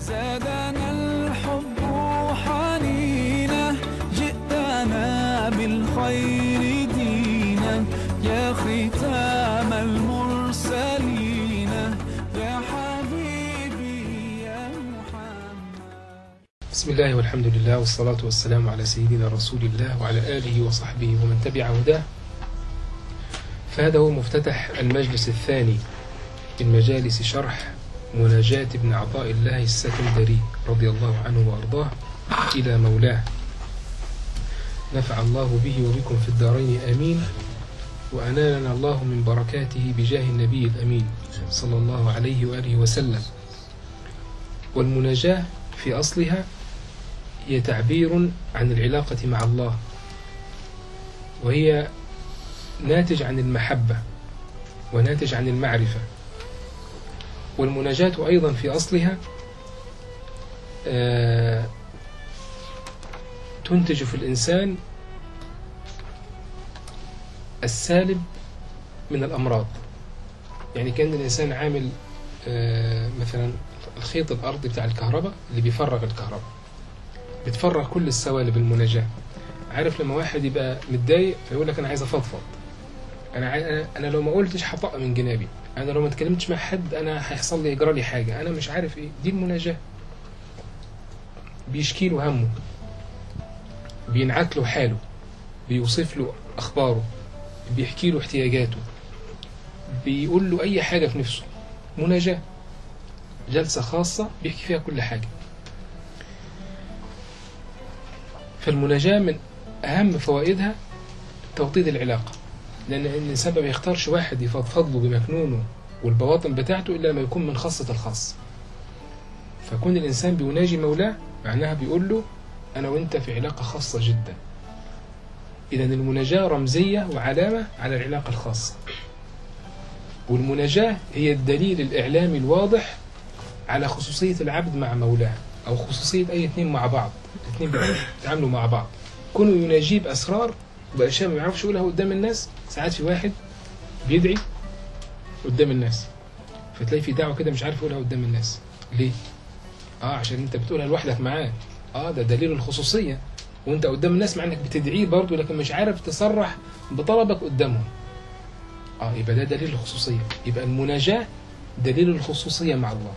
زادنا الحب حنينا جئتنا بالخير دينا يا ختام المرسلين يا حبيبي يا محمد. بسم الله والحمد لله والصلاة والسلام على سيدنا رسول الله وعلى آله وصحبه ومن تبع هداه. فهذا هو مفتتح المجلس الثاني من مجالس شرح مناجاة ابن عطاء الله السكندري رضي الله عنه وأرضاه إلى مولاه. نفع الله به وبكم في الدارين آمين، وأنالنا الله من بركاته بجاه النبي الأمين صلى الله عليه وآله وسلم. والمناجاة في أصلها هي تعبير عن العلاقة مع الله، وهي ناتج عن المحبة وناتج عن المعرفة. والمناجاة أيضا في أصلها تنتج في الإنسان السالب من الأمراض. يعني كان الإنسان عامل مثلا الخيط الأرضي بتاع الكهرباء اللي بيفرغ الكهرباء، بتفرغ كل السوالب المناجاة. عارف لما واحد يبقى متضايق فيقول لك أنا عايز أفضفض، أنا لو ما قلتش هطق من جنابي، أنا لو ما اتكلمتش مع حد أنا هيحصل لي يجرى لي حاجة، أنا مش عارف إيه. دي المناجاة. بيشكي له همه، بينعت له حاله، بيوصف له أخباره، بيحكي له احتياجاته، بيقول له أي حاجة في نفسه. مناجاة، جلسة خاصة بيحكي فيها كل حاجة. فالمناجاة من أهم فوائدها توطيد العلاقة، لأن الإنسان ما بيختارش واحد يفضفض له بمكنونه والبواطن بتاعته إلا لما يكون من خاصة الخاص. فكون الإنسان بيناجي مولاه معناها بيقول له أنا وإنت في علاقة خاصة جدا. إذن المناجاة رمزية وعلامة على العلاقة الخاصة. والمناجاة هي الدليل الإعلامي الواضح على خصوصية العبد مع مولاه، أو خصوصية أي اثنين مع بعض، اثنين بيتعاملوا مع بعض. كونوا يناجيه بأسرار وبأشياء ما يعرفش يقولها قدام الناس. ساعات في واحد بيدعي قدام الناس فتلاقي في دعوة كده مش عارف يقولها قدام الناس. ليه؟ عشان انت بتقولها لوحدك معاه. ده دليل الخصوصية، وانت قدام الناس مع انك بتدعيه برضه لكن مش عارف تصرح بطلبك قدامهم. يبقى ده دليل الخصوصية. يبقى المناجاة دليل الخصوصية مع الله.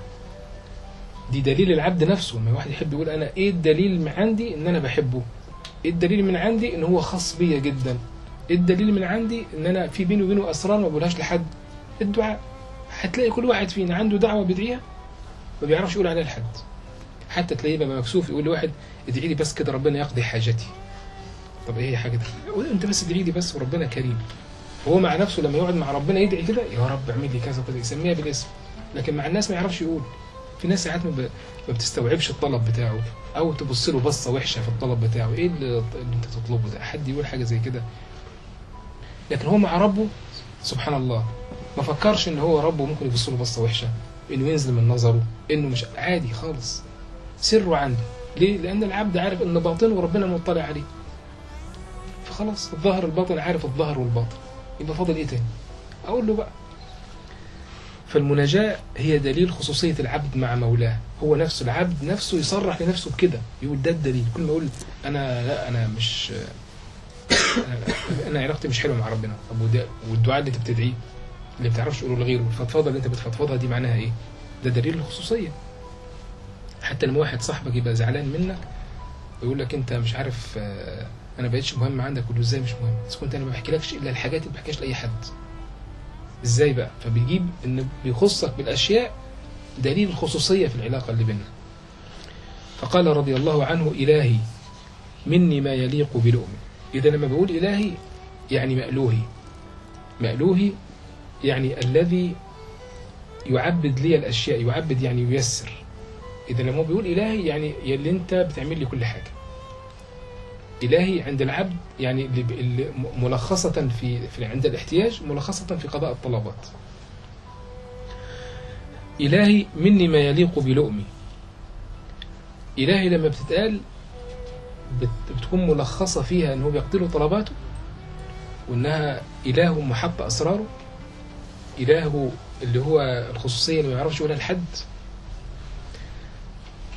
دي دليل العبد نفسه. لما واحد يحب يقول انا ايه الدليل من عندي ان انا بحبه، ايه الدليل من عندي ان هو خاص بيا جدا، ايه الدليل من عندي ان انا في بيني وبينه اسرار ما بقولهاش لحد. الدعاء. هتلاقي كل واحد فينا عنده دعوة بيدعيها ما بيعرفش يقول عليها لحد. حتى تلاقيه بقى مكسوف يقول لواحد ادعي لي بس كده ربنا يقضي حاجتي. طب ايه هي حاجتك؟ انت بس ادعي لي بس وربنا كريم. هو مع نفسه لما يقعد مع ربنا يدعي كده يا رب اعمل لي كذا وكذا، يسميها بالاسم. لكن مع الناس ما يعرفش يقول. في ناس ساعات ما بتستوعبش الطلب بتاعه، او تبص له بصه وحشه في الطلب بتاعه. ايه اللي انت تطلبه ده؟ حد يقول حاجه زي كده؟ لكن هو مع ربه سبحان الله ما فكرش ان هو ربه ممكن يبص له بصه وحشه، انه ينزل من نظره، انه مش عادي خالص. سره عنده. ليه؟ لان العبد عارف ان باطنه وربنا مطلع عليه. فخلاص الظاهر الباطن عارف الظاهر والباطن، يبقى فاضل ايه تاني؟ اقول له بقى. فالمناجاة هي دليل خصوصية العبد مع مولاه. هو نفسه العبد نفسه يصرح لنفسه بكده، يقول ده الدليل. كل ما يقول انا مش انا علاقتي مش حلوه مع ربنا. طب والدعاء اللي انت بتدعيه اللي بتعرفش تقوله لغيره، الفضفضه اللي انت بتفضفضها دي معناها ايه؟ ده دليل الخصوصيه. حتى لما واحد صاحبك يبقى زعلان منك ويقول لك انت مش عارف انا بقيتش مهم عندك، قول له ازاي مش مهم؟ بس كنت انا ما بحكيلكش الا الحاجات اللي ما بحكيهاش لاي حد. ازاي بقى؟ فبيجيب ان بيخصك بالاشياء دليل الخصوصيه في العلاقه اللي بيننا. فقال رضي الله عنه الهي مني ما يليق بلؤمي. اذا لما بقول الهي يعني مألوهي يعني الذي يعبد لي الاشياء. يعبد يعني ييسر. إذا لما بيقول إلهي يعني يلي أنت بتعمل لي كل حاجة. إلهي عند العبد يعني اللي ملخصة في عند الاحتياج، ملخصة في قضاء الطلبات. إلهي مني ما يليق بلؤمي. إلهي لما بتتقال بتكون ملخصة فيها أنه بيقتله طلباته، وأنها إله محط أسراره، إله اللي هو الخصوصية اللي ما يعرفش يقولها لحد.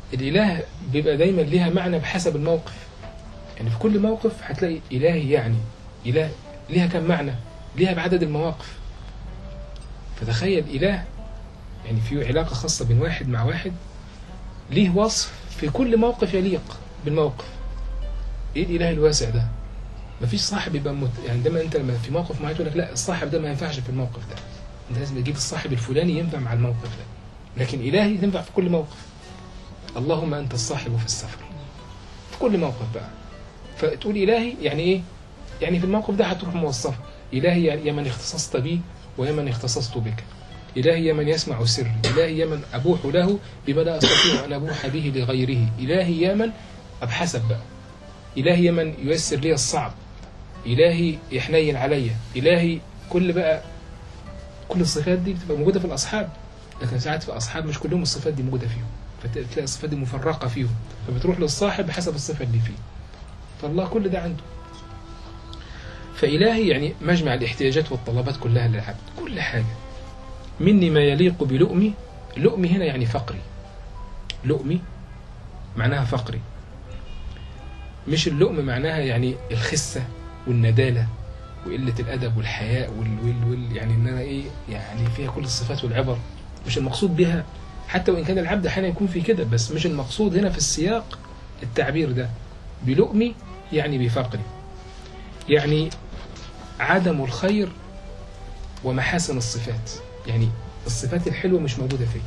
الإله بيبقى دايما ليها معنى بحسب الموقف. يعني في كل موقف هتلاقي إلهي، يعني إله ليها كم معنى، ليها بعدد المواقف. فتخيل إله يعني في علاقة خاصة بين واحد مع واحد ليه وصف في كل موقف يليق بالموقف. إيه الإله الواسع ده؟ مفيش صاحب يبقى يعني دايما أنت لما في موقف معين تقول لك لا الصاحب ده ما ينفعش في الموقف ده، أنت لازم تجيب الصاحب الفلاني ينفع مع الموقف ده. لكن إلهي تنفع في كل موقف. اللهم أنت الصاحب في السفر، في كل موقف بقى. فتقول إلهي يعني إيه؟ يعني في الموقف ده هتروح موصفه إلهي يا من اختصصت بي ويا من اختصصت بك، إلهي يا من يسمع سري، إلهي يا من أبوح له بما لا أستطيع أن أبوح به لغيره، إلهي يا من أبحسب بقى، إلهي يا من ييسر لي الصعب، إلهي يحنين عليا، إلهي كل بقى كل الصفات دي بتبقى موجودة في الأصحاب. لكن ساعات في أصحاب مش كلهم الصفات دي موجودة فيهم، فتلاقي الصفات دي مفرقة فيهم، فبتروح للصاحب بحسب الصفة اللي فيه. فالله كل ده عنده. فإلهي يعني مجمع الاحتياجات والطلبات كلها للعبد، كل حاجة. مني ما يليق بلؤمي. لؤمي هنا يعني فقري. لؤمي معناها فقري، مش اللؤم معناها يعني الخسة والندالة وقلة الأدب والحياء يعني إن أنا إيه يعني فيها كل الصفات والعبر. مش المقصود بها، حتى وإن كان العبد أحيانا يكون في كده، بس مش المقصود هنا في السياق التعبير ده. بلؤمي يعني بفقري، يعني عدم الخير ومحاسن الصفات. يعني الصفات الحلوة مش موجودة فيه.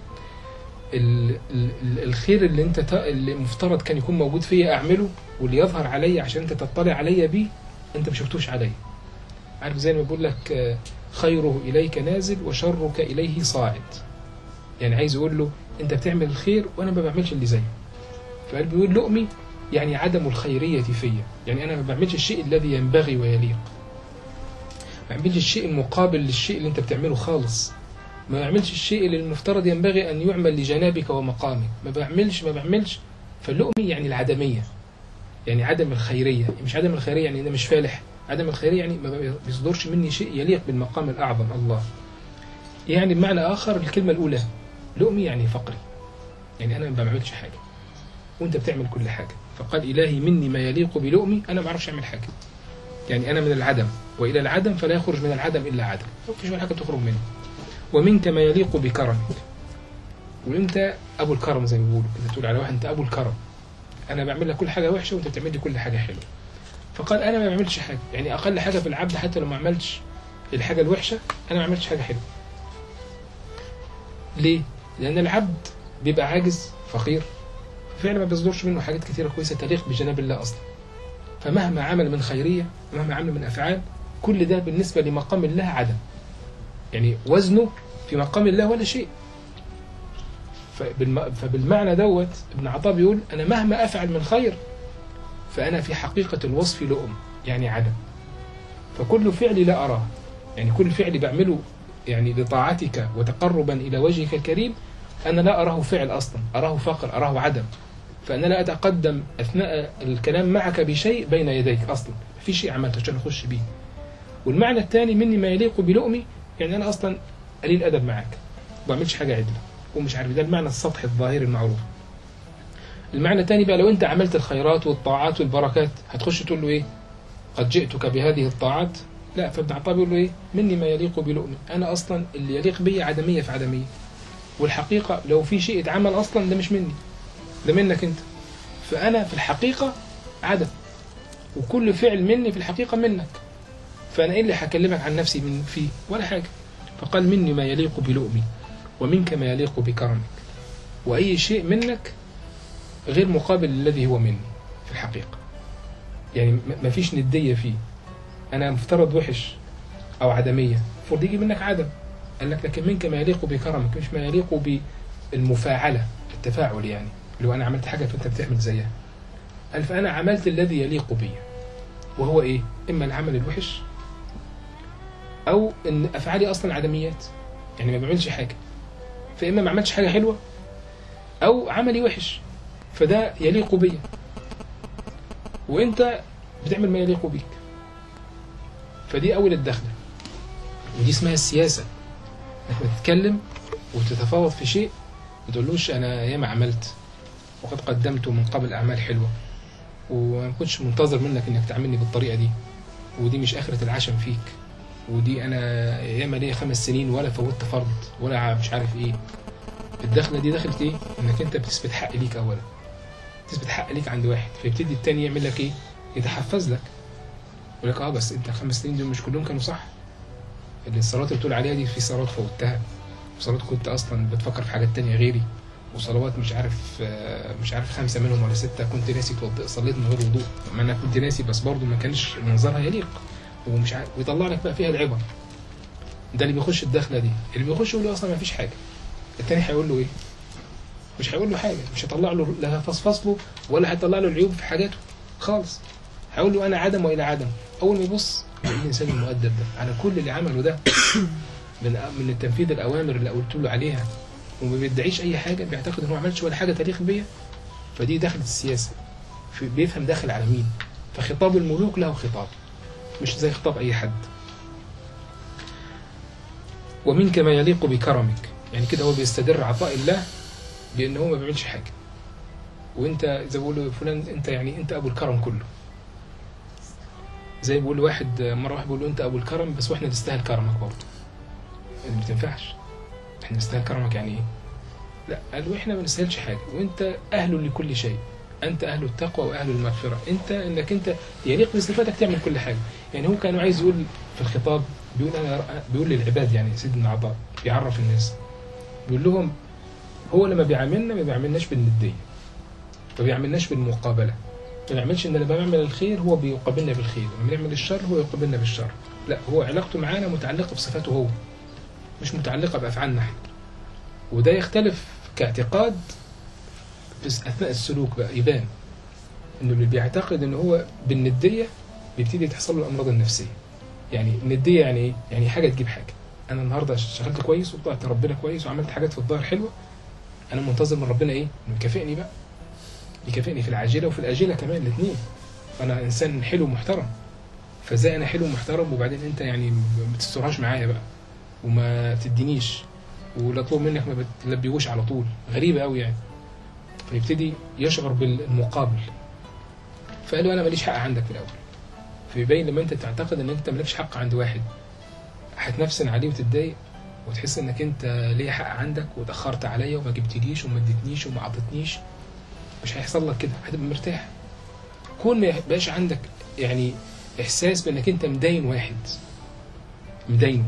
الخير اللي انت اللي مفترض كان يكون موجود فيه أعمله، واللي يظهر علي عشان انت تطلع علي بيه انت مش شفتوش علي. عارف زي ما بيقول لك خيره إليك نازل وشرك إليه صاعد. يعني عايز يقول له انت بتعمل الخير وانا ما بعملش اللي زيه. فقال بيقول لؤمي يعني عدم الخيرية فيا، يعني انا ما بعملش الشيء الذي ينبغي ويليق، ما بعملش الشيء المقابل للشيء اللي انت بتعمله خالص، ما بعملش الشيء اللي المفترض ينبغي أن يعمل لجنابك ومقامك، ما بعملش. فاللؤمي يعني العدمية، يعني عدم الخيرية. مش عدم الخيرية يعني أنا مش فالح، عدم الخيرية يعني ما بيصدرش مني شيء يليق بالمقام الأعظم الله. يعني بمعنى آخر الكلمة الأولى لؤمي يعني فقري، يعني أنا ما بعملش حاجة وأنت بتعمل كل حاجة. فقال إلهي مني ما يليق بلؤمي، أنا ما أعرفش أعمل حاجة، يعني أنا من العدم وإلى العدم، فلا يخرج من العدم إلا عدم، ما فيش ولا حاجة تخرج منه. ومنك ما يليق بكرمك، وانت ابو الكرم زي ما بيقولوا كده، تقول على واحد انت ابو الكرم، انا بعمل لك كل حاجه وحشه وانت بتعمل لي كل حاجه حلوه. فقال انا ما بعملش حاجه، يعني اقل حاجه في العبد حتى لو ما عملتش الحاجه الوحشه انا ما عملتش حاجه حلوه. ليه؟ لان العبد بيبقى عاجز فقير، فعلا ما بيصدرش منه حاجات كثيره كويسه تليق بجناب الله اصلا. فمهما عمل من خيريه مهما عمل من افعال، كل ده بالنسبه لمقام الله عدم، يعني وزنه في مقام الله ولا شيء. فبالمعنى دوت ابن عطاء بيقول أنا مهما أفعل من خير فأنا في حقيقة الوصف لؤم، يعني عدم. فكل فعلي لا أراه، يعني كل فعلي بعمله يعني لطاعتك وتقربا إلى وجهك الكريم أنا لا أراه فعل أصلا، أراه فقر، أراه عدم. فأنا لا أتقدم أثناء الكلام معك بشيء بين يديك أصلا، في شيء عملته عشان أخش بيه. والمعنى الثاني مني ما يليق بلؤمي، يعني أنا أصلا قليل أدب معك ما بعملش حاجة عدلة ومش عارف. ده المعنى السطحي الظاهري المعروف. المعنى الثاني بقى لو أنت عملت الخيرات والطاعات والبركات هتخش تقول له إيه؟ قد جئتك بهذه الطاعات. لا، فابن عطاء بيقول له إيه؟ مني ما يليق بلؤمي، أنا أصلا اللي يليق بي عدمية في عدمية. والحقيقة لو في شيء اتعمل أصلا ده مش مني، ده منك أنت. فأنا في الحقيقة عدم، وكل فعل مني في الحقيقة منك. فأنا إيه اللي هكلمك عن نفسي من فيه؟ ولا حاجة. فقال مني ما يليق بلؤمي ومنك ما يليق بكرمك، وأي شيء منك غير مقابل الذي هو مني في الحقيقة، يعني ما فيش ندية فيه. أنا مفترض وحش أو عدمية، المفروض يجي منك عدم. قال لك لكن منك ما يليق بكرمك، مش ما يليق بالمفاعلة، التفاعل، يعني لو أنا عملت حاجة فأنت بتعمل زيها. قال فأنا عملت الذي يليق بي، وهو إيه؟ إما العمل الوحش أو إن أفعالي أصلا عدميات، يعني ما بعملش حاجة، فإما ما عملتش حاجة حلوة أو عملي وحش، فده يليق بي، وإنت بتعمل ما يليق بيك. فدي أول الدخلة، ودي اسمها السياسة، إنك تتكلم وتتفاوض في شيء ما تقولوش أنا ياما عملت وقد قدمت من قبل أعمال حلوة، وما كنتش منتظر منك إنك تعاملني بالطريقة دي، ودي مش آخرة العشم فيك، ودي أنا ياما ليا 5 سنين ولا فوتت فرض ولا مش عارف إيه. الدخلة دي دخلت إيه؟ إنك أنت بتثبت حق ليك أولا، تثبت حق ليك عند واحد، فيبتدي التاني يعمل لك إيه؟ يتحفز لك، يقول لك بس أنت ال5 سنين دول مش كلهم كانوا صح. اللي الصلوات اللي بتقول عليها دي في صلوات فوتها، وصلوات كنت أصلا بتفكر في حاجات تانية غيري، وصلوات مش عارف 5 منهم ولا 6 كنت ناسي صليت من غير وضوء، ما أنا كنت ناسي بس برضه ما كانش منظرها يليق، ومش عارف، ويطلع لك بقى فيها العبر. ده اللي بيخش الدخلة دي، اللي بيخش يقول له أصلا ما فيش حاجة. التاني هيقول له إيه؟ مش هيقول له حاجة، مش هيطلع له لا فصفصله ولا هيطلع له العيوب في حاجاته خالص. هيقول له أنا عدم وإلى عدم. أول ما يبص الإنسان المؤدب ده على كل اللي عمله ده من التنفيذ الأوامر اللي قلت له عليها، وما بيدعيش أي حاجة، بيعتقد إنه ما عملش ولا حاجة تليق بيا، فدي دخلت السياسة. بيفهم داخل على مين. فخطاب الملوك له خطاب، مش زي خطاب أي حد. ومنك ما يليق بكرمك، يعني كده هو بيستدر عطاء الله بأنه هو ما بيعملش حاجة، وانت زي بيقولوا فلان انت يعني انت ابو الكرم كله. زي بيقول واحد مره واحد بيقول له انت ابو الكرم بس واحنا نستاهل كرمك برضه. ما تنفعش، احنا نستاهل كرمك يعني ايه؟ لا، قالوا احنا ما نستاهلش حاجه، وانت اهل لكل شيء، انت اهل التقوى واهل المغفره، انك انت يليق بصفاتك تعمل كل حاجه. يعني هو كان عايز يقول في الخطاب، بيقول للعباد، يعني سيدنا عطاء بيعرف الناس، بيقول لهم هو لما بيعاملنا ما بيعاملناش بالنديه، ما بيعملناش بالمقابلة، ما بيعملش ان لما بنعمل الخير هو بيقابلنا بالخير، لما بنعمل الشر هو يقابلنا بالشر. لا، هو علاقته معانا متعلقة بصفاته هو، مش متعلقة بأفعالنا احنا. وده يختلف كاعتقاد أثناء السلوك بقى، يبان انه اللي بيعتقد ان هو بالندية بيبتدي تحصل له الأمراض النفسية. يعني الندية يعني ايه؟ يعني حاجة تجيب حاجة. أنا النهاردة اشتغلت كويس وطلعت ربنا كويس وعملت حاجات في الظاهر حلوة، أنا منتظر من ربنا ايه؟ إنه يكافئني بقى، يكافئني في العاجلة وفي الآجلة كمان الاثنين. أنا إنسان حلو ومحترم، فازاي أنا حلو ومحترم وبعدين أنت يعني ما تسترهاش معايا بقى وما تدينيش ولا أطلب منك ما بتلبيهوش على طول؟ غريبة قوي يعني. فيبتدي يشعر بالمقابل، فقالوا أنا ماليش حق عندك في الأول. فيبين لما أنت تعتقد أن أنت مالكش حق عند واحد، هتنفسن عليه وتتضايق وتحس أنك أنت ليه حق عندك وتأخرت عليا وما جبتليش وما اديتنيش وما عطتنيش. مش هيحصل لك كده، هتبقى مرتاح. كون ما يبقاش عندك يعني احساس بانك انت مدين واحد، مدينه،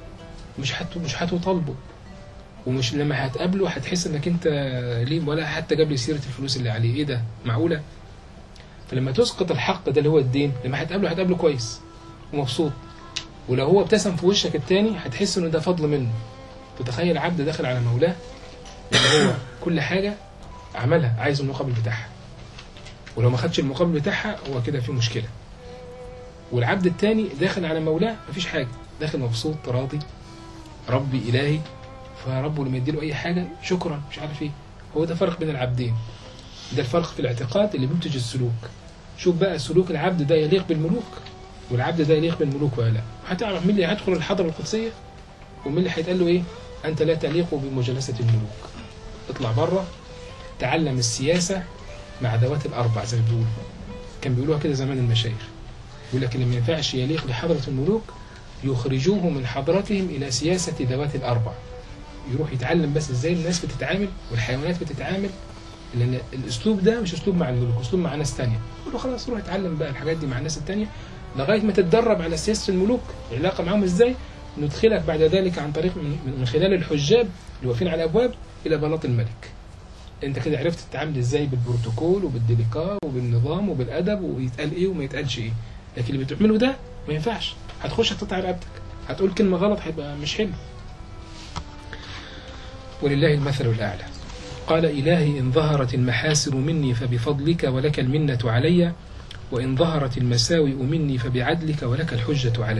مش هتطالبه، ومش لما هتقابله هتحس انك انت ليه ولا حتى جاب لي سيره الفلوس اللي عليه، ايه ده معقوله؟ فلما تسقط الحق ده اللي هو الدين، لما هتقابله كويس ومبسوط، ولو هو ابتسم في وشك التاني هتحس انه ده فضل منه. تتخيل عبد داخل على مولاه اللي هو كل حاجه عملها عايز المقابل بتاعها، ولو ما خدش المقابل بتاعها هو كده في مشكلة. والعبد التاني داخل على مولاه مفيش حاجة، داخل مبسوط راضي، ربي إلهي، فربه لما يديله أي حاجة شكرا مش عارف ايه. هو ده فرق بين العبدين، ده الفرق في الاعتقاد اللي بينتج السلوك. شوف بقى سلوك العبد ده يليق بالملوك والعبد ده يليق بالملوك ولا لا. هتعرف مين اللي هيدخل الحضرة القدسية ومين اللي هيتقال له ايه؟ أنت لا تليق بمجالسة الملوك، اطلع بره، تعلم السياسة مع ذوات الأربع زي ما بيقولوا. كان بيقولوها كده زمان المشايخ، يقول لك اللي ما ينفعش يليق لحضرة الملوك يخرجوه من حضرتهم إلى سياسة ذوات الأربع. يروح يتعلم بس ازاي الناس بتتعامل والحيوانات بتتعامل، لأن الأسلوب ده مش أسلوب مع الملوك، أسلوب مع ناس تانية. يقول له خلاص روح اتعلم بقى الحاجات دي مع الناس التانية لغاية ما تتدرب على سياسة الملوك، العلاقة معهم ازاي، ندخلك بعد ذلك عن طريق من خلال الحجاب اللي واقفين على الأبواب إلى بلاط الملك. انت كده عرفت تتعامل ازاي بالبروتوكول وبالديليكا وبالنظام وبالادب ويتقال ايه وما يتقالش ايه. لكن اللي بتعمله ده ما ينفعش، هتخش هتقطع رقبتك، هتقول كلمه غلط هيبقى مش حلو. ولله المثل الاعلى. قال إلهي إن ظهرت المحاسن مني فبفضلك ولك المنة علي، وإن ظهرت المساوئ مني فبعدلك ولك الحجة علي.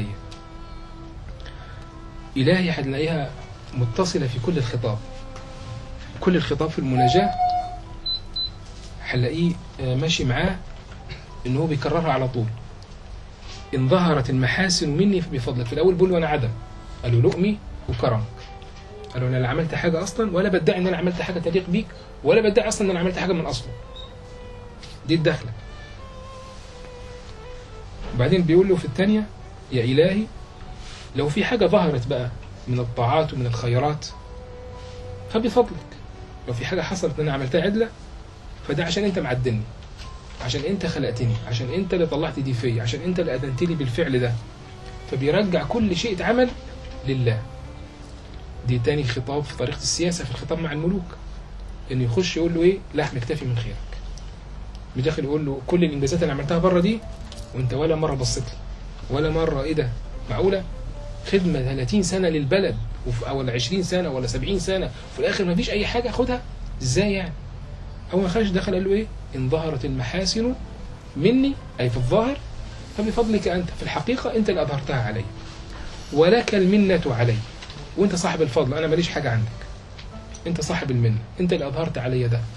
إلهي هتلاقيها متصلة في كل الخطاب، كل الخطاب في المناجاة هنلاقيه ماشي معاه إنه هو بيكررها على طول. إن ظهرت المحاسن مني فبفضلك. في الأول بقول وأنا عدم، قالوا لؤمي وكرمك، قالوا انا لا عملت حاجه اصلا، ولا بدعي ان انا عملت حاجه تليق بيك، ولا بدعي اصلا ان انا عملت حاجه من اصله. دي الدخله. وبعدين بيقول له في الثانيه: يا الهي لو في حاجه ظهرت بقى من الطاعات ومن الخيرات فبفضلك، لو في حاجه حصلت ان انا عملتها عدله فده عشان انت معدلني، عشان انت خلقتني، عشان انت اللي طلعت دي فيا، عشان انت اللي اذنت لي بالفعل ده. فبيرجع كل شيء اتعمل لله. دي تاني خطاب في طريقة السياسة، في الخطاب مع الملوك، انه يخش يقول له ايه: لا احنا نكتفي من خيرك. بداخل يقول له كل الانجازات اللي عملتها بره دي وانت ولا مرة بصيت لي، ولا مرة ايه ده؟ معقولة؟ خدمة 30 سنة للبلد ولا 20 سنة ولا 70 سنة وفي الاخر ما فيش اي حاجة اخدها؟ ازاي يعني؟ اول ما خرج دخل قال له ايه: ان ظهرت المحاسن مني، اي في الظاهر، فبفضلك انت، في الحقيقة انت اللي اظهرتها علي، ولك المنة علي، وانت صاحب الفضل، انا ماليش حاجة عندك، انت صاحب المنة، انت اللي اظهرت علي ده.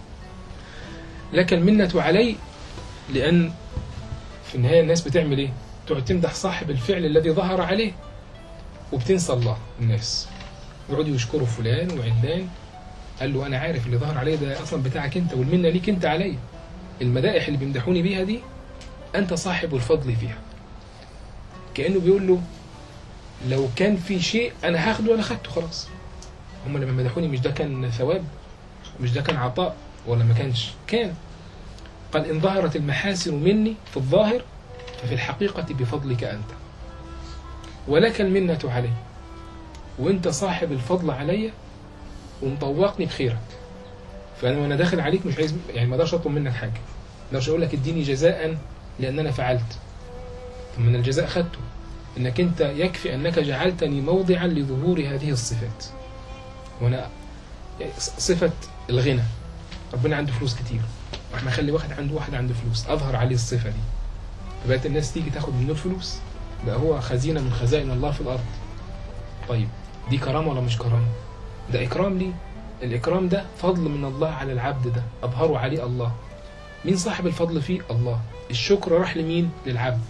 لك المنة علي، لان في النهاية الناس بتعمل ايه؟ تقعد تمدح صاحب الفعل الذي ظهر عليه وبتنسى الله. الناس يقعدوا يشكروا فلان وعلان، قال له انا عارف اللي ظهر عليه ده اصلا بتاعك انت، والمنة ليك انت علي. المدائح اللي بيمدحوني بيها دي انت صاحب الفضل فيها. كأنه بيقول له لو كان في شيء انا هاخده، انا خدته خلاص. هم لما مدحوني مش ده كان ثواب؟ مش ده كان عطاء ولا ما كانش؟ كان. قال ان ظهرت المحاسن مني في الظاهر ففي الحقيقة بفضلك انت، ولك المنة علي، وانت صاحب الفضل علي ومطوقني بخيرك. فانا وانا داخل عليك مش عايز يعني، ما اقدرش اطلب منك حاجة، ما اقدرش اقول لك اديني جزاء لان انا فعلت. فمن الجزاء خدته، انك انت يكفي انك جعلتني موضعا لظهور هذه الصفات. وانا يعني صفة الغنى، ربنا عنده فلوس كتير، واحنا خلي واحد عنده فلوس، اظهر عليه الصفة دي، فبقت الناس تيجي تاخد منه الفلوس، بقى هو خزينة من خزائن الله في الارض. طيب دي كرامة ولا مش كرامة؟ ده اكرام ليه. الاكرام ده فضل من الله على العبد، ده اظهروا عليه الله. مين صاحب الفضل فيه؟ الله. الشكر راح لمين؟ للعبد.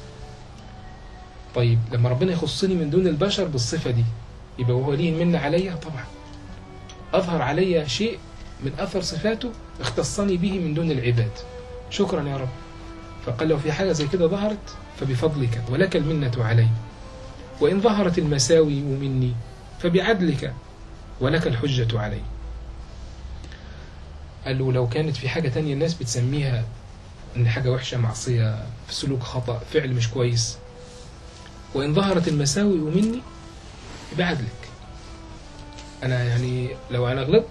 طيب لما ربنا يخصني من دون البشر بالصفة دي، يبقى هو ليه المنة عليا؟ طبعا. أظهر عليا شيء من أثر صفاته اختصني به من دون العباد. شكرا يا رب. فقال لو في حاجة زي كده ظهرت فبفضلك ولك المنة علي، وإن ظهرت المساوي مني فبعدلك ولك الحجة علي. قال له لو كانت في حاجة تانية الناس بتسميها إن حاجة وحشة، معصية، في سلوك خطأ، فعل مش كويس، وإن ظهرت المساوئ مني بعدلك. أنا يعني لو أنا غلطت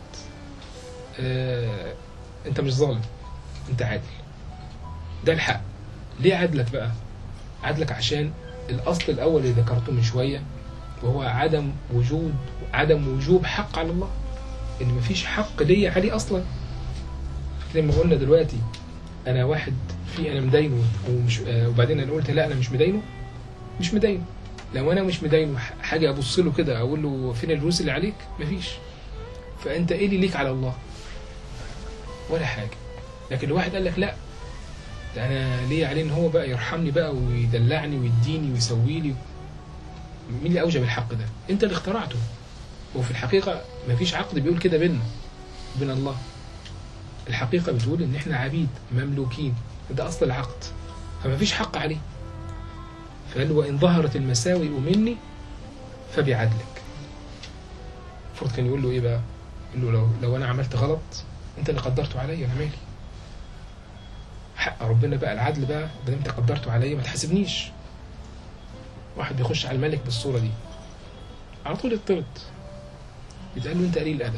أنت مش ظالم، أنت عادل. ده الحق. ليه عدلك بقى؟ عدلك عشان الأصل الأول اللي ذكرته من شوية، وهو عدم وجوب حق على الله، إن مفيش حق لي عليه أصلا. زي ما قلنا دلوقتي، أنا واحد أنا مدينه وبعدين أنا قلت لا أنا مش مدينه. لو انا مش مدينه حاجه ابص له كده اقول له فين الفلوس اللي عليك؟ مفيش. فانت ايه اللي ليك على الله؟ ولا حاجه. لكن الواحد قال لك لا، ده انا ليه عليه ان هو بقى يرحمني بقى ويدلعني ويديني ويسوي لي. مين اللي اوجب الحق ده؟ انت اللي اخترعته. وفي الحقيقه مفيش عقد بيقول كده بيننا وبين الله. الحقيقه بتقول ان احنا عبيد مملوكين، ده اصل العقد، فمفيش حق عليه. فقال وإن ظهرت المساوئ مني فبعدلك. المفروض كان يقول له إيه بقى؟ يقول له لو أنا عملت غلط أنت اللي قدرته عليا، أنا مالي. حق ربنا بقى العدل بقى، بدل أنت قدرته عليا ما تحاسبنيش. واحد بيخش على الملك بالصورة دي على طول يطرد، يتقال له أنت قليل الأدب.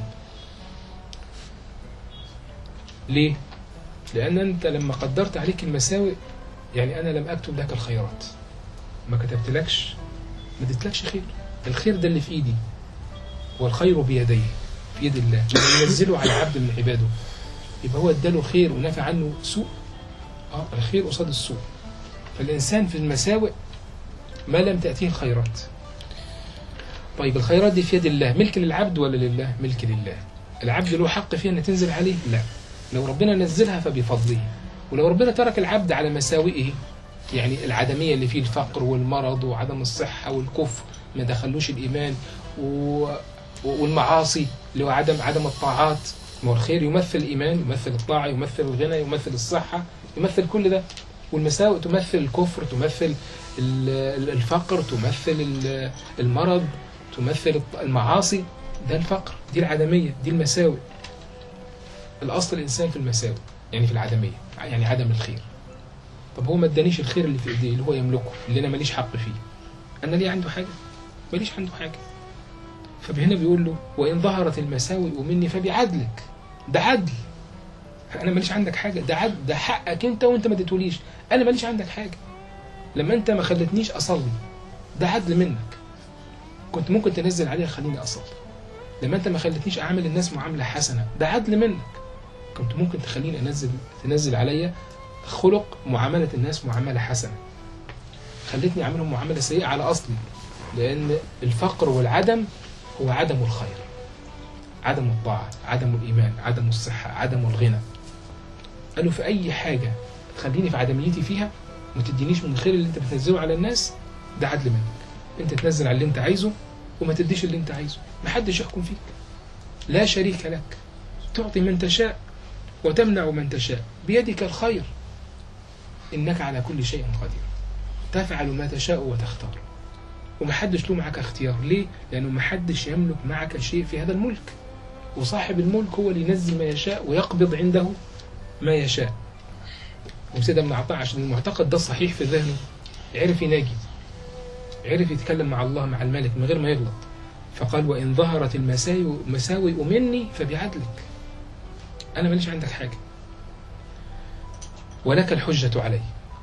ليه؟ لأن أنت لما قدرت عليك المساوئ يعني أنا لم أكتب لك الخيرات، ما كتبتلكش، ما اديتلكش خير. الخير ده اللي في ايدي، والخير بيديه، في يد الله، ينزله على عبد من عباده. يبقى هو اداله خير ونفع عنه سوء. الخير قصاد السوء. فالإنسان في المساوئ ما لم تأتيه الخيرات. طيب الخيرات دي في يد الله، ملك للعبد ولا لله؟ ملك لله. العبد له حق فيها ان تنزل عليه؟ لا. لو ربنا نزلها فبفضله. ولو ربنا ترك العبد على مساوئه، يعني العدمية اللي فيه الفقر والمرض وعدم الصحة والكفر، ما دخلوش الإيمان والمعاصي اللي هو عدم الطاعات. ما هو الخير يمثل الإيمان، يمثل الطاعة، يمثل الغنى، يمثل الصحة، يمثل كل ده. والمساوئ تمثل الكفر، تمثل الفقر، تمثل المرض، تمثل المعاصي. ده الفقر، دي العدمية، دي المساوئ. الأصل الإنسان في المساوئ، يعني في العدمية، يعني عدم الخير. طب هو ما ادانيش الخير اللي في ايديه، اللي هو يملكه، اللي انا ماليش حق فيه. انا ليه عنده حاجة؟ ماليش عنده حاجة. فهنا بيقول له وإن ظهرت المساوئ مني فبعدلك. ده عدل. أنا ماليش عندك حاجة، ده عدل، ده حقك أنت وأنت ما اديتوليش. أنا ماليش عندك حاجة لما أنت ما خلتنيش أصلي، ده عدل منك. كنت ممكن تنزل عليها خليني أصلي. لما أنت ما خلتنيش أعامل الناس معاملة حسنة، ده عدل منك. كنت ممكن تخليني تنزل عليا خلق معاملة الناس معاملة حسنة. خلتني أعملهم معاملة سيئة على أصلي، لأن الفقر والعدم هو عدم الخير، عدم الطاعة، عدم الإيمان، عدم الصحة، عدم الغنى. قالوا في أي حاجة تخليني في عدميتي فيها وما تدينيش من الخير اللي أنت بتنزله على الناس، ده عدل منك. أنت تنزل على اللي أنت عايزه وما تديش اللي أنت عايزه. محدش يحكم فيك، لا شريك لك. تعطي من تشاء وتمنع من تشاء، بيدك الخير، إنك على كل شيء قدير، تفعل ما تشاء وتختار. ومحدش له معك اختيار. ليه؟ لأنه محدش يملك معك شيء في هذا الملك، وصاحب الملك هو اللي ينزل ما يشاء ويقبض عنده ما يشاء. وسيدنا ابن عطاء عشان المعتقد ده صحيح في ذهنه عرف يناجي، عرف يتكلم مع الله مع الملك من غير ما يغلط. فقال وإن ظهرت المساوئ مني فبعدلك. أنا ماليش عندك حاجة، ولك الحجة علي.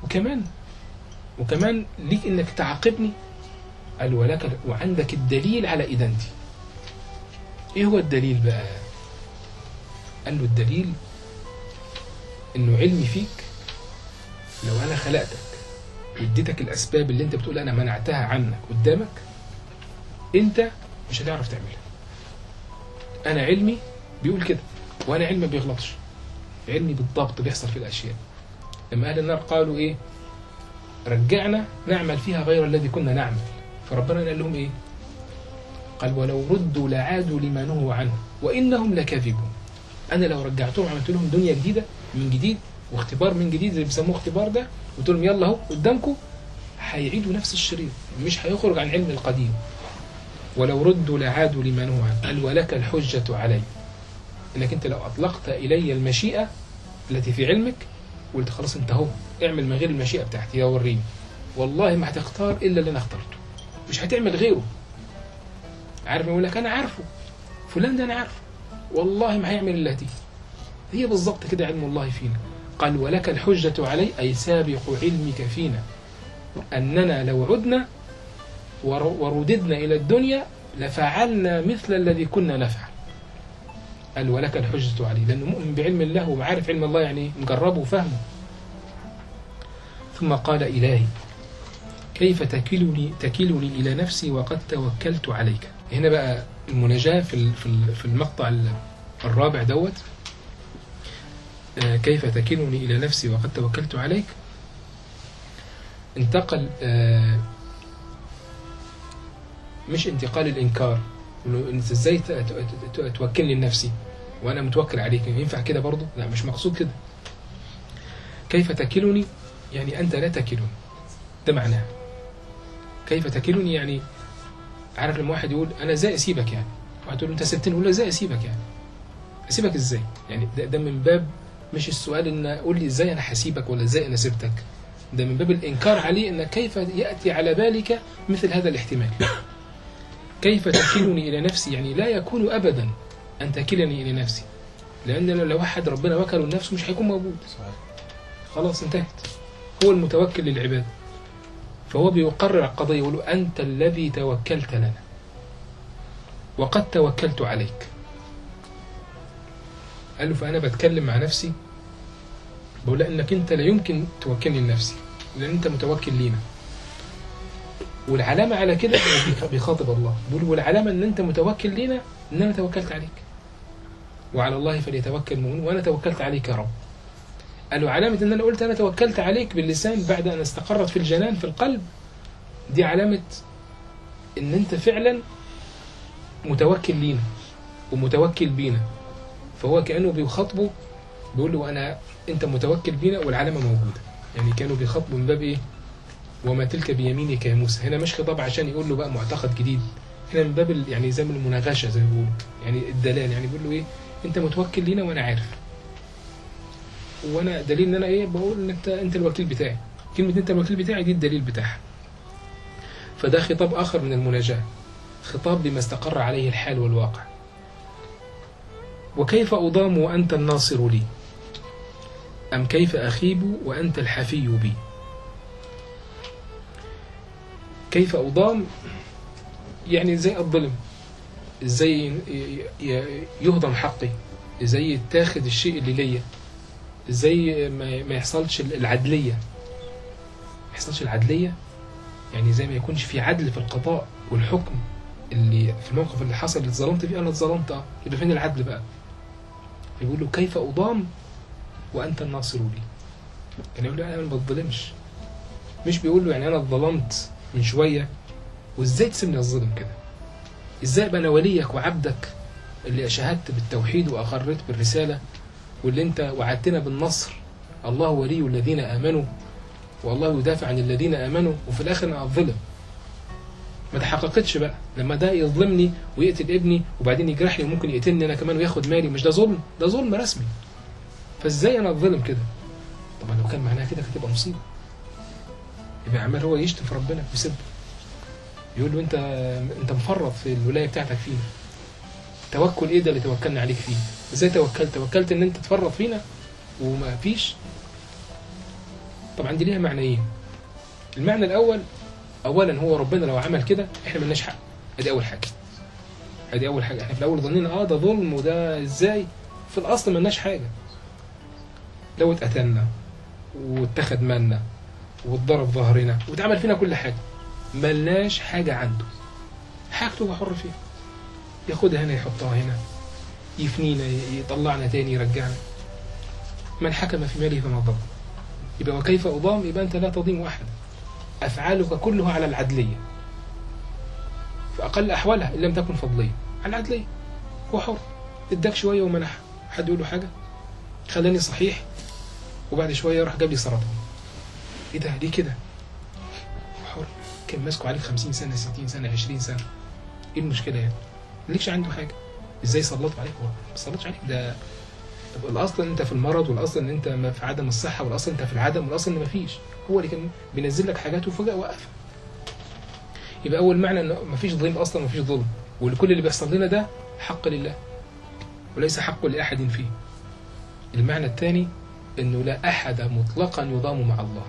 وكمان ليك إنك تعاقبني. قال ولك وعندك الدليل على إدانتي. إيه هو الدليل بقى؟ قال له الدليل إنه علمي فيك. لو أنا خلقتك واديتك الأسباب اللي أنت بتقول أنا منعتها عنك قدامك، أنت مش هتعرف تعملها. أنا علمي بيقول كده، وأنا علمي بيغلطش. علمي بالضبط بيحصل في الأشياء. لما أهل النار قالوا إيه؟ رجعنا نعمل فيها غير الذي كنا نعمل. فربنا قال لهم إيه؟ قال ولو ردوا لعادوا لما نهوا عنه وإنهم لكاذبون. أنا لو رجعتهم عملت لهم دنيا جديدة من جديد واختبار من جديد اللي بيسموه اختبار ده، قلت لهم يلا اهو قدامكم، هيعيدوا نفس الشريط، مش هيخرج عن علم القديم. ولو ردوا لعادوا لما نهوا عنه. قال ولك الحجة علي. إنك أنت لو أطلقت إلي المشيئة التي في علمك قلت خلاص أنت اهو اعمل من غير المشيئة بتاعتي يا وريني، والله ما هتختار إلا اللي أنا اخترته، مش هتعمل غيره. عارف يقول لك أنا عارفه فلان ده، أنا عارفه والله ما هيعمل إلا دي. هي بالضبط كده علم الله فينا. قال ولك الحجة علي، أي سابق علمك فينا، أننا لو عدنا ورددنا إلى الدنيا لفعلنا مثل الذي كنا نفعل. قال ولك الحجة علي، لأنه مؤمن بعلم الله ومعارف علم الله، يعني مجربه وفهمه. ثم قال إلهي كيف تكلني إلى نفسي وقد توكلت عليك. هنا بقى المناجاة في المقطع الرابع دوت. كيف تكلني إلى نفسي وقد توكلت عليك. انتقل مش انتقال الإنكار، انت ازاي توكلني لنفسي وانا متوكل عليك، ينفع كده برضو؟ لا، مش مقصود كده. كيف تكلني يعني انت لا تكلني، ده معناه. كيف تكلني يعني عارف لما واحد يقول انا ازاي اسيبك، يعني واحد يقول انت سبتني، يقول له ازاي اسيبك، يعني اسيبك ازاي؟ يعني ده من باب مش السؤال ان قول لي ازاي انا حسيبك ولا ازاي انا سبتك، ده من باب الانكار عليه ان كيف ياتي على بالك مثل هذا الاحتمال. كيف تكلني إلى نفسي يعني لا يكون أبدا أن تكلني إلى نفسي، لأن لو واحد ربنا وكله لنفسه مش هيكون موجود، خلاص انتهت. هو المتوكل للعباد، فهو بيقرر القضية يقول أنت الذي توكلت لنا وقد توكلت عليك. قال له فأنا بتكلم مع نفسي بقول أنك أنت لا يمكن توكلني لنفسي لأن أنت متوكل لينا، والعلامة على كده بيخاطب الله بيقول والعلامة ان انت متوكل لينا ان انا توكلت عليك، وعلى الله فليتوكل المؤمنون وانا توكلت عليك يا رب. قالوا علامة ان انا قلت انا توكلت عليك باللسان بعد ان استقرت في الجنان في القلب، دي علامة ان انت فعلا متوكل لينا ومتوكل بينا، فهو كأنه بيخاطبه بيقول له أنت متوكل بينا والعلامة موجودة. يعني كانوا بيخاطبوا من باب إيه؟ وما تلك بيمينك يا موسى. هنا مش خطاب عشان يقول له بقى معتقد جديد، هنا من باب يعني زي من المناغشة زي ما بيقولوا، يعني الدلال، يعني بيقول له إيه؟ أنت متوكل لينا وأنا عارف، وأنا دليل إن أنا إيه؟ بقول إن أنت الوكيل بتاعي. كلمة أنت الوكيل بتاعي دي الدليل بتاعها. فده خطاب آخر من المناجاة، خطاب بما استقر عليه الحال والواقع. وكيف أضام وأنت الناصر لي، أم كيف أخيب وأنت الحفي بي. كيف أضام يعني ازاي أظلم، ازاي يهضم حقي، ازاي يتاخد الشيء اللي ليا، ازاي ما يحصلش العدلية. ما يحصلش العدلية يعني زي ما يكونش في عدل في القضاء والحكم اللي في الموقف اللي حصل اللي اتظلمت فيه. أنا اتظلمت، يبقى فين العدل بقى؟ فيقول له كيف أضام وأنت الناصر لي. يعني يقول له أنا ما بتظلمش، مش بيقول له يعني أنا اتظلمت من شوية وإزاي تسيبني أظلم كده؟ إزاي أبقى أنا وليك وعبدك اللي شهدت بالتوحيد وأقررت بالرسالة واللي أنت وعدتنا بالنصر، الله ولي الذين آمنوا والله يدافع عن الذين آمنوا، وفي الآخر أنا أظلم. ما تحققتش بقى لما ده يظلمني ويقتل ابني وبعدين يجرحني وممكن يقتلني أنا كمان وياخد مالي. مش ده ظلم؟ ده ظلم رسمي. فإزاي أنا أظلم كده؟ طبعا لو كان معناها كده هتبقى مصيبة. يبقى عمال هو يشتم في ربنا ويسبه، يقول له أنت مفرط في الولاية بتاعتك فينا. توكل إيه ده اللي توكلنا عليك فيه؟ إزاي توكلت إن أنت تفرط فينا وما فيش؟ طبعا دي ليها معنيين. المعنى الأول، أولا هو ربنا لو عمل كده إحنا ملناش حق. ادي أول حاجة. إحنا في الأول ظنينا ده ظلم وده إزاي؟ في الأصل ملناش حاجة. لو اتقتلنا واتخذ مالنا واتضرب ظهرنا واتعمل فينا كل حاجة، ملناش حاجة عنده. حاجته هو حر فيها، ياخدها هنا يحطها هنا، يفنينا يطلعنا تاني يرجعنا. من حكم في ماله فما ظلم. يبقى وكيف أضام؟ يبقى أنت لا تضيم أحد، أفعالك كلها على العدلية في أقل أحوالها إن لم تكن فضلية، على العدلية. هو حر، اداك شوية ومنح. حد يقول له حاجة خلاني صحيح وبعد شوية راح جاب لي سرطان. إيه ده؟ ليه كده؟ حر، كان ماسكه عليك 50 سنة 60 سنة 20 سنة. إيه المشكلة يعني؟ مالكش عنده حاجة. إزاي سلطوا عليك؟ هو ما سلطش عليك. ده الأصل أن أنت في المرض، والأصل أن أنت في عدم الصحة، والأصل أنت في العدم، والأصل أن مفيش. هو اللي كان بينزل لك حاجات وفجأة وقف. يبقى أول معنى أنه مفيش ظلم أصلا، مفيش ظلم، وكل اللي بيحصل لنا ده حق لله وليس حق لأحد فيه. المعنى الثاني أنه لا أحد مطلقا يضام مع الله،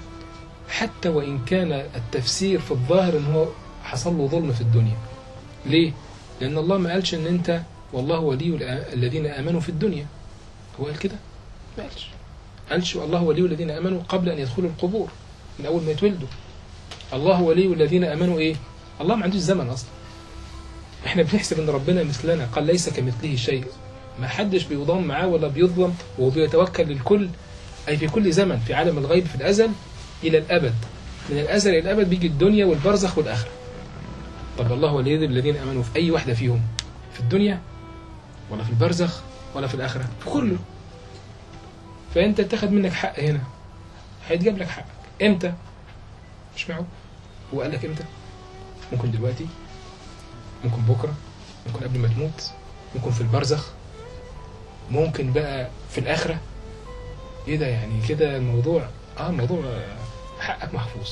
حتى وإن كان التفسير في الظاهر أنه حصل له ظلم في الدنيا. ليه؟ لأن الله ما قالش أن أنت والله ولي الذين آمنوا في الدنيا. هو قال كده؟ ما قالش الله ولي الذين آمنوا قبل أن يدخلوا القبور، من أول ما يتولدوا. الله ولي الذين آمنوا إيه؟ الله ما عندوش زمن أصلا. إحنا بنحسب أن ربنا مثلنا، قال ليس كمثله شيء. ما حدش بيضام معاه ولا بيظلم، وهو بيتوكل للكل، أي في كل زمن، في عالم الغيب، في الأزل إلى الأبد. من الأزل إلى الأبد بيجي الدنيا والبرزخ والآخرة. طب الله ولي الذين آمنوا في أي واحدة فيهم؟ في الدنيا ولا في البرزخ ولا في الآخرة؟ في كله. فأنت اتخذ منك حق هنا، هيتجاب لك حقك إمتى؟ مش معه. هو قال لك إمتى؟ ممكن دلوقتي، ممكن بكرة، ممكن قبل ما تموت، ممكن في البرزخ، ممكن بقى في الآخرة. إيه ده يعني كده الموضوع؟ الموضوع حقك محفوظ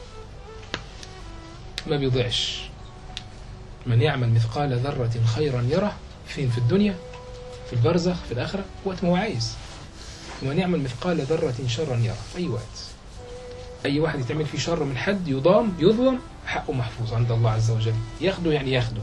ما بيضيعش. من يعمل مثقال ذرة خيرا يره. فين؟ في الدنيا، في البرزخ، في الآخرة، وقت ما هو عايز. ومن يعمل مثقال ذرة شرا يره. في أي وقت، أي واحد يتعمل فيه شر من حد يظلم، حقه محفوظ عند الله عز وجل. ياخده يعني ياخده.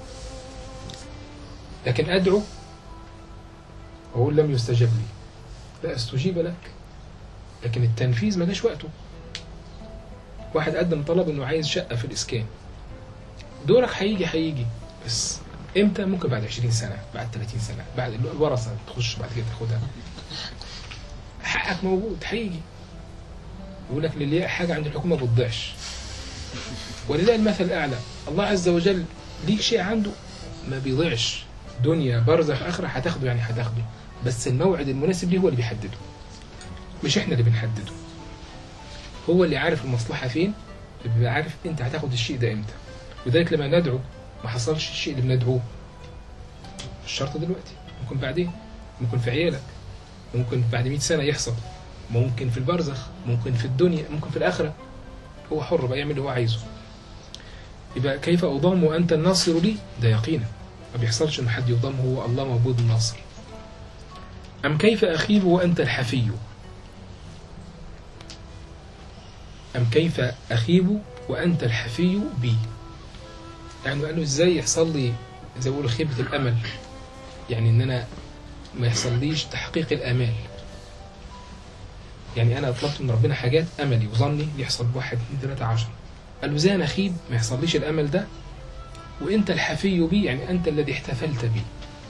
لكن أدعو وأقول لم يستجب لي، لا استجيب لك. لكن التنفيذ ما جاش وقته. واحد قدم طلب إنه عايز شقة في الإسكان، دورك هيجي بس امتى؟ ممكن بعد 20 سنة، بعد 30 سنة، بعد الورثة تخش بعد كده تاخدها. حقك موجود، هيجي. يقول لك اللي حاجة عند الحكومة ما بتضيعش. ولله المثل الأعلى. الله عز وجل ليك شيء عنده ما بيضيعش، دنيا برزخ آخرة هتاخده، يعني هتاخده، بس الموعد المناسب ليه هو اللي بيحدده، مش احنا اللي بنحدده. هو اللي عارف المصلحة فين، بيبقى عارف انت هتاخد الشيء ده امتى. وذلك لما ندعو ما حصلش الشيء اللي بندعوه، مش شرط دلوقتي، ممكن بعدين، ممكن في عيالك، ممكن بعد 100 سنة يحصل، ممكن في البرزخ، ممكن في الدنيا، ممكن في الآخرة. هو حر بقى يعمل اللي هو عايزه. يبقى كيف أضام وأنت الناصر لي؟ ده يقينا ما بيحصلش إن حد يضام، هو الله موجود الناصر. أم كيف أخيب وأنت الحفي؟ أم كيف أخيب وأنت الحفي بي؟ يعني قال له إزاي يحصل لي زي ما بيقولوا خيبة الأمل، يعني إن أنا ما يحصليش تحقيق الآمال. يعني أنا أطلبت من ربنا حاجات أملي وظني يحصل 1 2 3 10. قال له زي أنا أخيب ما يحصليش الأمل ده، وأنت الحفي بي، يعني أنت الذي احتفلت بي.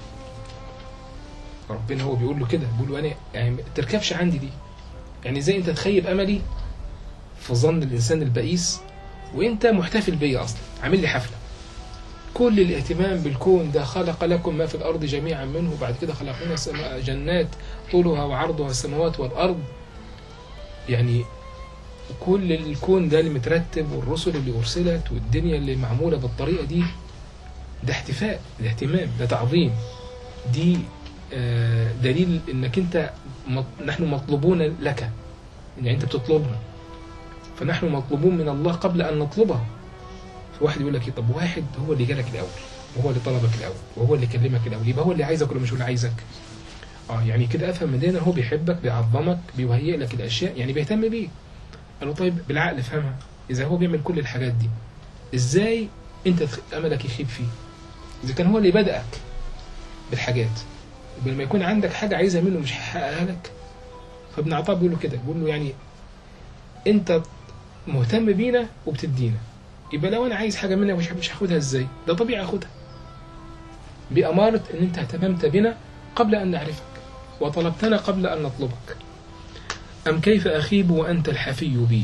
ربنا هو بيقول له كده، بيقول له أنا يعني ما تركبش عندي دي، يعني زي أنت تخيب أملي في ظن الإنسان البئيس، وأنت محتفل بي أصلا، عامل لي حفلة. كل الاهتمام بالكون ده، خلق لكم ما في الأرض جميعا منه، وبعد كده خلق لنا جنات طولها وعرضها السماوات والأرض، يعني كل الكون ده اللي مترتب، والرسل اللي أرسلت، والدنيا اللي معمولة بالطريقة دي، ده احتفاء، ده اهتمام، ده تعظيم، دي دليل انك انت نحن مطلوبون لك، يعني انت بتطلبنا، فنحن مطلوبون من الله قبل ان نطلبه. فواحد يقول لك ايه، طب واحد هو اللي جالك الاول، وهو اللي طلبك الاول، وهو اللي كلمك الاول، يبقى هو اللي عايزك ولا مش هو اللي عايزك؟ يعني كده افهم من دينا هو بيحبك، بيعظمك، بيهيئ لك الاشياء، يعني بيهتم بيك. قالوا طيب بالعقل افهمها، اذا هو بيعمل كل الحاجات دي، ازاي انت املك يخيب فيه؟ اذا كان هو اللي بدأك بالحاجات، لما يكون عندك حاجة عايزها منه مش هيحققها لك. فابن عطاء بيقول له كده، بيقول له يعني انت مهتم بينا وبتدينا، يبقى لو انا عايز حاجة منك مش هاخدها ازاي؟ ده طبيعي اخدها، بأمارة ان انت اهتممت بنا قبل ان نعرفك، وطلبتنا قبل ان نطلبك. أم كيف أخيب وأنت الحفي بي؟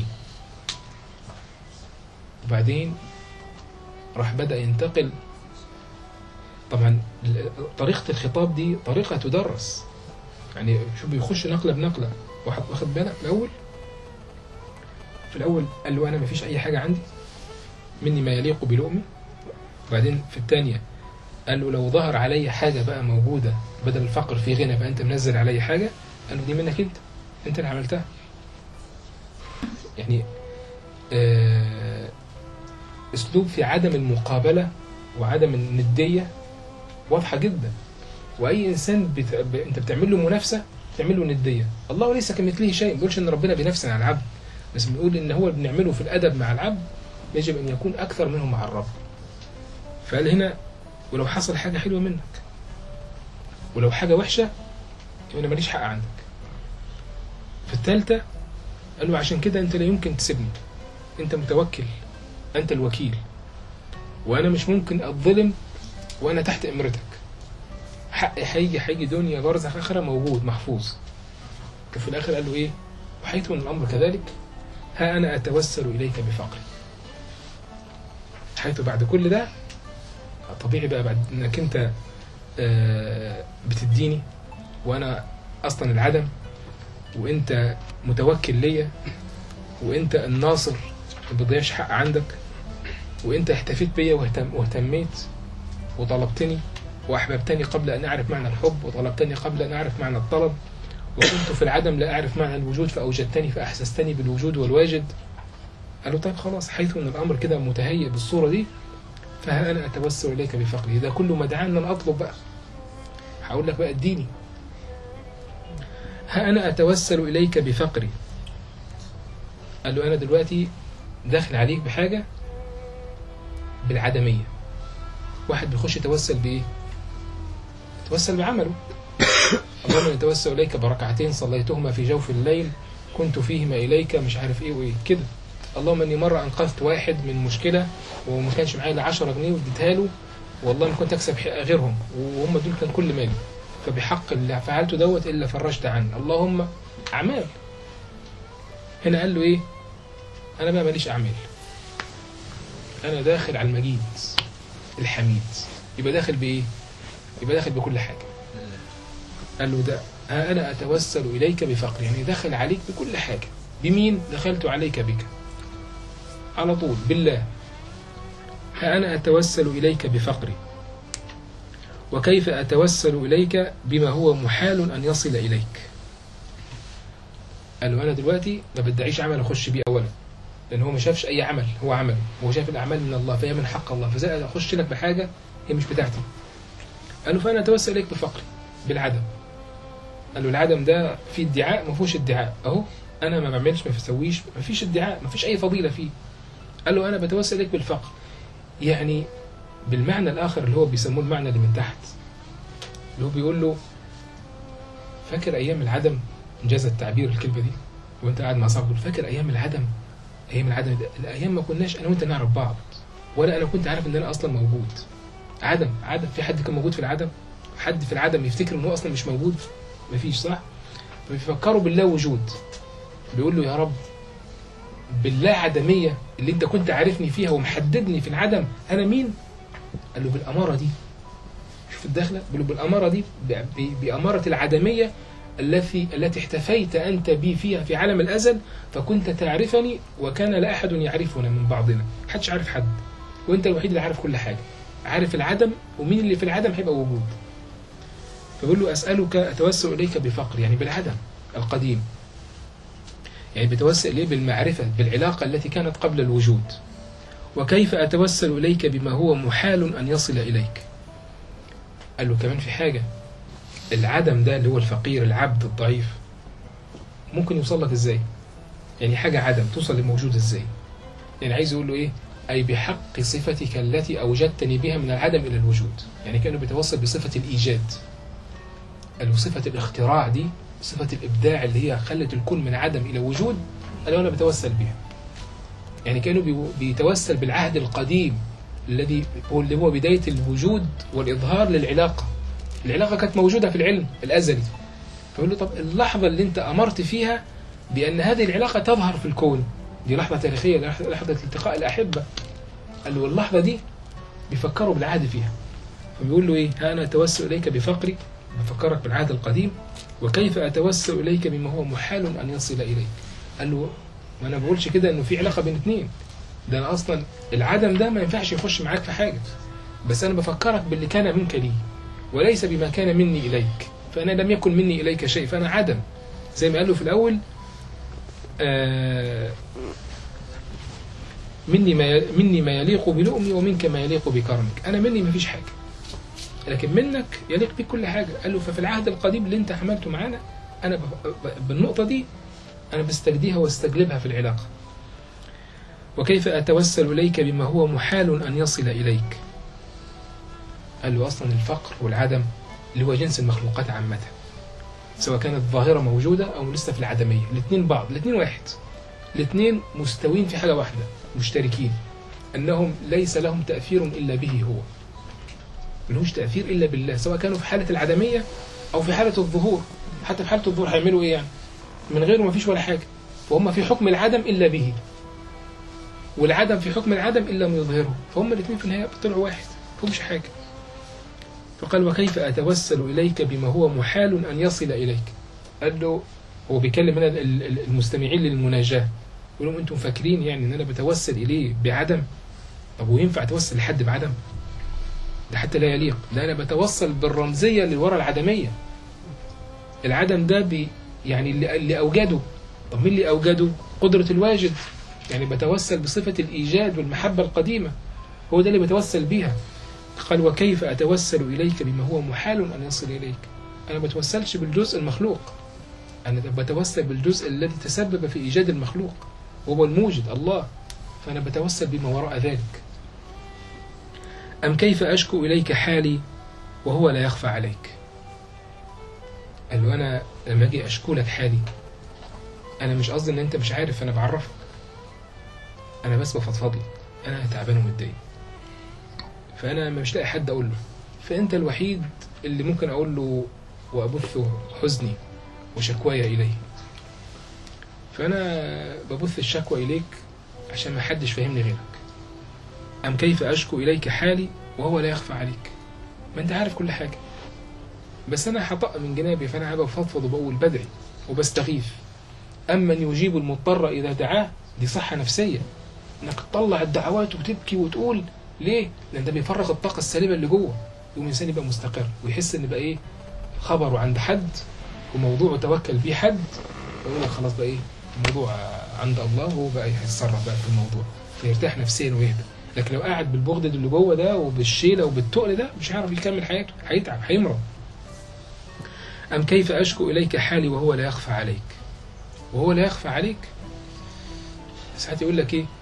وبعدين راح بدأ ينتقل. طبعا طريقة الخطاب دي طريقة تدرس، يعني شو بيخش نقلة بنقلة. واخد بالك في الأول قال له أنا ما فيش أي حاجة عندي مني ما يليق بلؤمي. وبعدين في الثانية قال له لو ظهر علي حاجة بقى موجودة بدل الفقر في غنى، بقى أنت منزل علي حاجة، قال له دي منك أنت اللي عملتها. يعني أسلوب في عدم المقابلة وعدم الندية واضحة جدا. وأي إنسان أنت بتعمل له منافسة بتعمل له ندية. الله ليس كمثله شيء، ما بنقولش إن ربنا بينافسنا على العبد، بس بنقول إن هو اللي بنعمله في الأدب مع العبد يجب أن يكون أكثر منه مع الرب. فقال هنا ولو حصل حاجة حلوة منك، ولو حاجة وحشة أنا ماليش حق عندك. في الثالثة قال له عشان كده أنت لا يمكن تسيبني، أنت متوكل، أنت الوكيل، وأنا مش ممكن أتظلم وأنا تحت إمرتك. حقي هيجي دنيا برزخ آخرة موجود محفوظ. وفي الآخر قال له إيه؟ وحيث من الأمر كذلك ها أنا أتوسل إليك بفقري. حيث بعد كل ده طبيعي بقى بعد إنك أنت بتديني وأنا أصلا العدم، وأنت متوكل ليا، وأنت الناصر ما بيضيعش حق عندك، وأنت احتفيت بيا واهتميت وطلبتني وأحببتني قبل أن أعرف معنى الحب، وطلبتني قبل أن أعرف معنى الطلب، وكنت في العدم لا أعرف معنى الوجود فأوجدتني فأحسستني بالوجود والواجد. قالوا طيب خلاص، حيث أن الأمر كده متهيئ بالصورة دي فها أنا أتوسل إليك بفقري. ده كله ما دعانا أن أطلب بقى، هقول لك بقى اديني. ها أنا أتوسل إليك بفقري. قال له أنا دلوقتي داخل عليك بحاجة بالعدمية. واحد بيخش يتوسل بإيه؟ يتوسل بعمله. اللهم نتوسل إليك بركعتين صليتهما في جوف الليل كنت فيهما إليك مش عارف إيه وإيه كده. اللهم إني مرة أنقذت واحد من مشكلة وما كانش معايا إلا 10 جنيه واديتها له، والله ما كنت أكسب غيرهم، وهم دول كان كل مالي، فبحق اللي فعلته دوت إلا فرجت عني. اللهم أعمال. هنا قال له إيه؟ أنا بقى ماليش أعمال، أنا داخل على المجيد الحميد يبقى داخل بإيه؟ يبقى داخل بكل حاجة. قال له ده ها أنا أتوسل إليك بفقري، يعني دخل عليك بكل حاجة. بمين؟ دخلت عليك بك على طول، بالله. ها أنا أتوسل إليك بفقري، وكيف أتوسل إليك بما هو محال أن يصل إليك. قال له أنا دلوقتي ما بدعيش عمل أخش بيه أولا، لأن هو ما شافش أي عمل، هو عمل، هو شاف الأعمال من الله، فهي من حق الله، فزي أخش لك بحاجة هي مش بتاعتي. قال له فأنا أتوسل إليك بفقري، بالعدم. قال له العدم ده فيه ادعاء؟ ما فيهوش ادعاء، أهو أنا ما بعملش، ما بسويش، ما فيش ادعاء، ما فيش أي فضيلة فيه. قال له أنا بتوسل إليك بالفقر، يعني بالمعنى الآخر اللي هو بيسموه المعنى اللي من تحت، اللي هو بيقول له فاكر أيام العدم، إنجاز التعبير الكلمة دي، وأنت قاعد مع صاحبك، فاكر أيام العدم؟ أيام العدم ده الأيام ما كناش أنا وأنت نعرف بعض، ولا أنا كنت عارف إن أنا أصلا موجود. عدم، في حد كان موجود في العدم؟ حد في العدم يفتكر إن هو أصلا مش موجود؟ مفيش، صح؟ فبيفكروا بالله وجود، بيقول له يا رب بالله عدمية اللي أنت كنت عارفني فيها ومحددني في العدم، أنا مين؟ قال له بالأمارة دي، شوف الدخلة، بيقول له بالأمارة دي، بأمارة العدمية التي احتفيت أنت بي فيها في عالم الأزل، فكنت تعرفني وكان لا أحد يعرفنا من بعضنا، محدش عارف حد، وأنت الوحيد اللي عارف كل حاجة، عارف العدم ومين اللي في العدم هيبقى وجود. فبيقول له أسألك أتوسل إليك بفقر، يعني بالعدم القديم، يعني بتوسل إليه بالمعرفة، بالعلاقة التي كانت قبل الوجود. وكيف أتوسل إليك بما هو محال أن يصل إليك. قال له كمان في حاجة، العدم ده اللي هو الفقير، العبد الضعيف، ممكن يوصل لك إزاي؟ يعني حاجة عدم توصل لموجود إزاي؟ يعني عايز يقول له إيه؟ أي بحق صفتك التي أوجدتني بها من العدم إلى الوجود. يعني كأنه بيتوسل بصفة الإيجاد، قال له صفة الاختراع دي، صفة الإبداع اللي هي خلت الكون من عدم إلى وجود، قال له أنا بتوسل بها. يعني كأنه بيتوسل بالعهد القديم الذي هو بداية الوجود والإظهار للعلاقة. العلاقة كانت موجودة في العلم الأزلي، فقال له طب اللحظة اللي أنت أمرت فيها بأن هذه العلاقة تظهر في الكون، دي لحظة تاريخية، لحظة التقاء الأحبة. قال له اللحظة دي بيفكروا بالعهد فيها، فبيقول له إيه؟ ها أنا أتوسل إليك بفقري، بفكرك بالعهد القديم، وكيف أتوسل إليك بما هو محال أن يصل إليك. قال له ما أنا بقولش كده إنه في علاقة بين اتنين، ده أنا أصلا العدم ده ما ينفعش يخش معاك في حاجة، بس أنا بفكرك باللي كان منك لي وليس بما كان مني إليك، فأنا لم يكن مني إليك شيء، فأنا عدم. زي ما قال له في الأول مني ما يليق بلؤمي ومنك ما يليق بكرمك. أنا مني ما فيش حاجة، لكن منك يليق بك كل حاجة. قال له ففي العهد القديم اللي انت عملته معانا، أنا بالنقطة دي أنا بستجديها واستجلبها في العلاقة. وكيف أتوسل إليك بما هو محال أن يصل إليك. قال له أصلا الفقر والعدم اللي هو جنس المخلوقات عامة، سواء كانت ظاهرة موجودة أو لسه في العدمية، الاثنين بعض، الاثنين واحد، الاثنين مستوين في حاجة واحدة، مشتركين، أنهم ليس لهم تأثير إلا به هو، ملهوش تأثير إلا بالله، سواء كانوا في حالة العدمية أو في حالة الظهور. حتى في حالة الظهور هيعملوا إيه يعني؟ من غيره ما فيش ولا حاجة، فهم في حكم العدم إلا به، والعدم في حكم العدم إلا ما يظهره، فهم الاثنين في النهاية طلعوا واحد، فهمش حاجة. فقال وكيف أتوسل إليك بما هو محال أن يصل إليك. قال له، هو بيكلم هنا المستمعين للمناجاة، يقول لهم أنتم فاكرين يعني أن أنا بتوسل إليه بعدم؟ طب وينفع أتوسل لحد بعدم؟ ده حتى لا يليق، ده أنا بتوصل بالرمزية اللي ورا العدمية. العدم ده يعني اللي أوجده. طب مين اللي أوجده؟ قدرة الواجد، يعني بتوسل بصفة الإيجاد والمحبة القديمة، هو ده اللي بتوسل بيها. قال وكيف أتوسل إليك بما هو محال أن يصل إليك. أنا بتوسلش بالجزء المخلوق، أنا بتوسل بالجزء الذي تسبب في إيجاد المخلوق وهو الموجد الله، فأنا بتوسل بما وراء ذلك. أم كيف أشكو إليك حالي وهو لا يخفى عليك. قال له أنا لما أجي أشكو لك حالي، أنا مش قصدي أن أنت مش عارف، أنا بعرفك، أنا بس بفضفض لك، أنا تعبان ومتضايق، فأنا مش لاقي حد أقول له، فأنت الوحيد اللي ممكن أقول له وأبث حزني وشكواي إليه، فأنا ببث الشكوى إليك عشان ما حدش فهمني غيرك. أم كيف أشكو إليك حالي وهو لا يخفى عليك. ما انت عارف كل حاجة، بس انا هطق من جنابي، فانا قاعد بفضفض وبقول بدعي وبستغيث. اما ان يجيب المضطر اذا دعاه، دي صحة نفسية، انك تطلع الدعوات وتبكي وتقول. ليه؟ لان ده بيفرغ الطاقة السلبية اللي جوه، يقوم الانسان يبقى مستقر ويحس ان بقى ايه، خبره عند حد وموضوعه توكل بيه حد، ويقول لك خلاص بقى ايه، الموضوع عند الله، وهو بقى هيتصرف بقى في الموضوع، فيرتاح نفسيا ويهدى. لكن لو قاعد بالبغض اللي جوه ده وبالشيله وبالتقل ده، مش هيعرف يكمل حياته، هيتعب، هيمرض. أم كيف أشكو إليك حالي وهو لا يخفى عليك. وهو لا يخفى عليك، ساعات يقول لك إيه،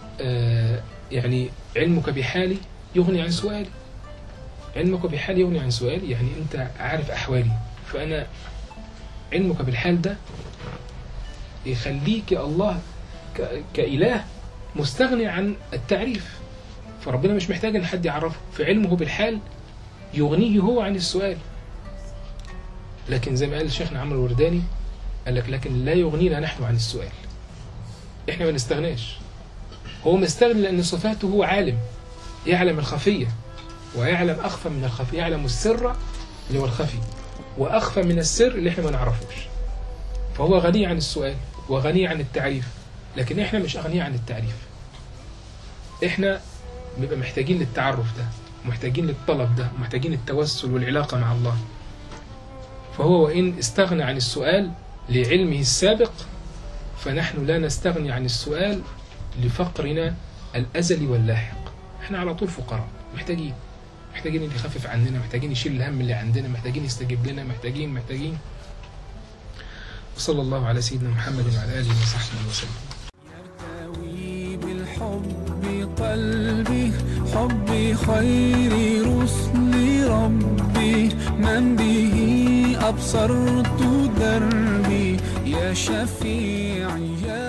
يعني علمك بحالي يغني عن سؤالي. علمك بحالي يغني عن سؤالي، يعني أنت عارف أحوالي، فأنا علمك بالحال ده يخليك يا الله كإله مستغني عن التعريف. فربنا مش محتاج أن حد يعرفه، فعلمه بالحال يغنيه هو عن السؤال. لكن زي ما قال شيخنا عمرو الورداني، قال لك لكن لا يغنينا نحن عن السؤال. احنا ما نستغناش، هو مستغني لأن صفاته هو عالم، يعلم الخفية ويعلم أخفى من الخفي، يعلم السر اللي هو الخفي وأخفى من السر اللي احنا ما نعرفوش. فهو غني عن السؤال وغني عن التعريف، لكن احنا مش أغنياء عن التعريف. احنا بنبقى محتاجين للتعرف ده، محتاجين للطلب ده، محتاجين التوسل والعلاقة مع الله. فهو وإن استغنى عن السؤال لعلمه السابق، فنحن لا نستغني عن السؤال لفقرنا الأزلي واللاحق. احنا على طول فقراء، محتاجين اللي يخفف عننا، محتاجين يشيل الهم اللي عندنا، محتاجين يستجيب لنا، محتاجين. وصلى الله على سيدنا محمد وعلى آله وصحبه وسلم. يرتوي بالحب قلبي، حب خير رسل ربي، من به أبصرت دربي، يا شفيعي يا